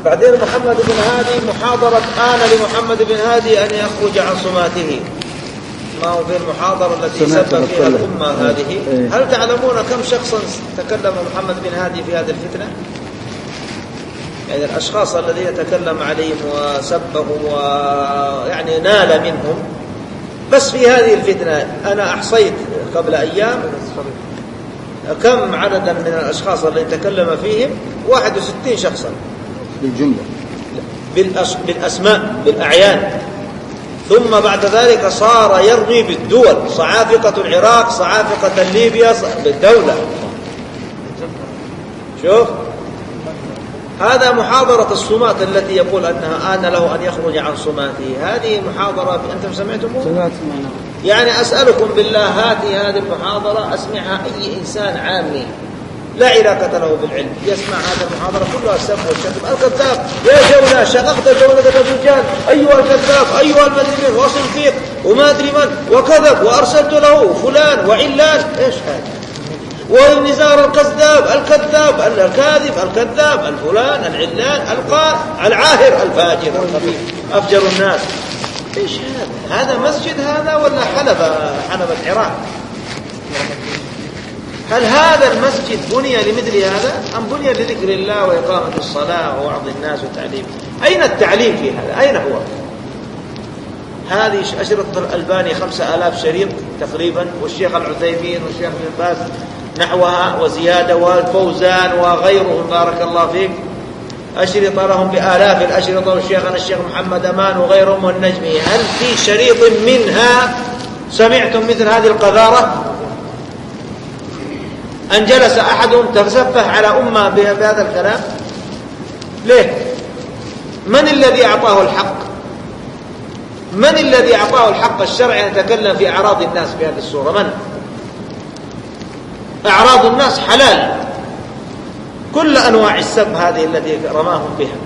بعدين محمد بن هادي محاضرة آن لمحمد بن هادي أن يخرج عن صماته. ما هو في المحاضرة التي سبب فيها الأمة هذه. هل تعلمون كم شخصا تكلم محمد بن هادي في هذه الفتنة؟ يعني الأشخاص الذين تكلم عليهم وسبهم ويعني نال منهم بس في هذه الفتنة. أنا أحصيت قبل أيام كم عددا من الأشخاص الذين تكلم فيهم 61 شخصا بالجملة بالأسماء بالأعيان. ثم بعد ذلك صار يرمي بالدول، صعافقة العراق، صعافقة ليبيا، بالدولة. شوف هذا محاضرة الصمات التي يقول أنها آن له أن يخرج عن صماته. هذه محاضرة أنتم سمعتموها؟ سمعت. يعني أسألكم بالله هاتي هذه المحاضرة أسمعها أي إنسان عامي لا علاقة له بالعلم يسمع هذه المحاضرة كلها السب والشتم. الكذاب يا جولة شققت جولة الرجال، أيها الكذاب، أيها المدري من واصل فيك وما أدري من وكذب وأرسلت له فلان وعلان. إيش هذا؟ والنزار الكذاب الكاذب الكذاب الفلان العلان العاهر الفاجر الخبيث أفجر الناس. إيش هذا مسجد هذا ولا حلبة العراق؟ هل هذا المسجد بني لمثل هذا أم بني لذكر الله وإقامة الصلاة ووعظ الناس وتعليم؟ أين التعليم في هذا؟ أين هو؟ هذه أشرطة الألباني 5000 شريط تقريبا، والشيخ العثيمين والشيخ ابن باز نحوها وزيادة والفوزان وغيرهم بارك الله فيك أشرطة لهم بآلاف الأشرطة، والشيخنا الشيخ محمد أمان وغيرهم والنجمي. هل في شريط منها سمعتم مثل هذه القذارة؟ أن جلس أحدهم تسفه على أمة بهذا الكلام؟ ليه؟ من الذي أعطاه الحق؟ من الذي أعطاه الحق الشرعي أن يتكلم في أعراض الناس بهذه الصورة؟ من؟ أعراض الناس حلال، كل أنواع السب هذه التي رماهم بها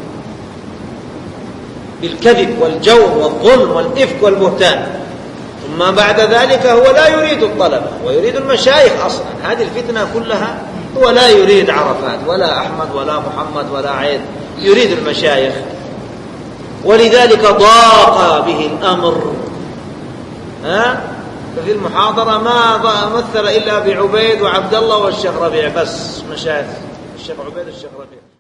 بالكذب والجور والظلم والإفك والبهتان. ثم بعد ذلك هو لا يريد الطلبة ويريد المشايخ أصلا. هذه الفتنة كلها هو لا يريد عرفات ولا أحمد ولا محمد ولا عيد، يريد المشايخ. ولذلك ضاق به الأمر. ففي المحاضرة ما مثل إلا بعبيد وعبد الله والشيخ ربيع، بس مشايخ الشيخ عبيد والشيخ ربيع.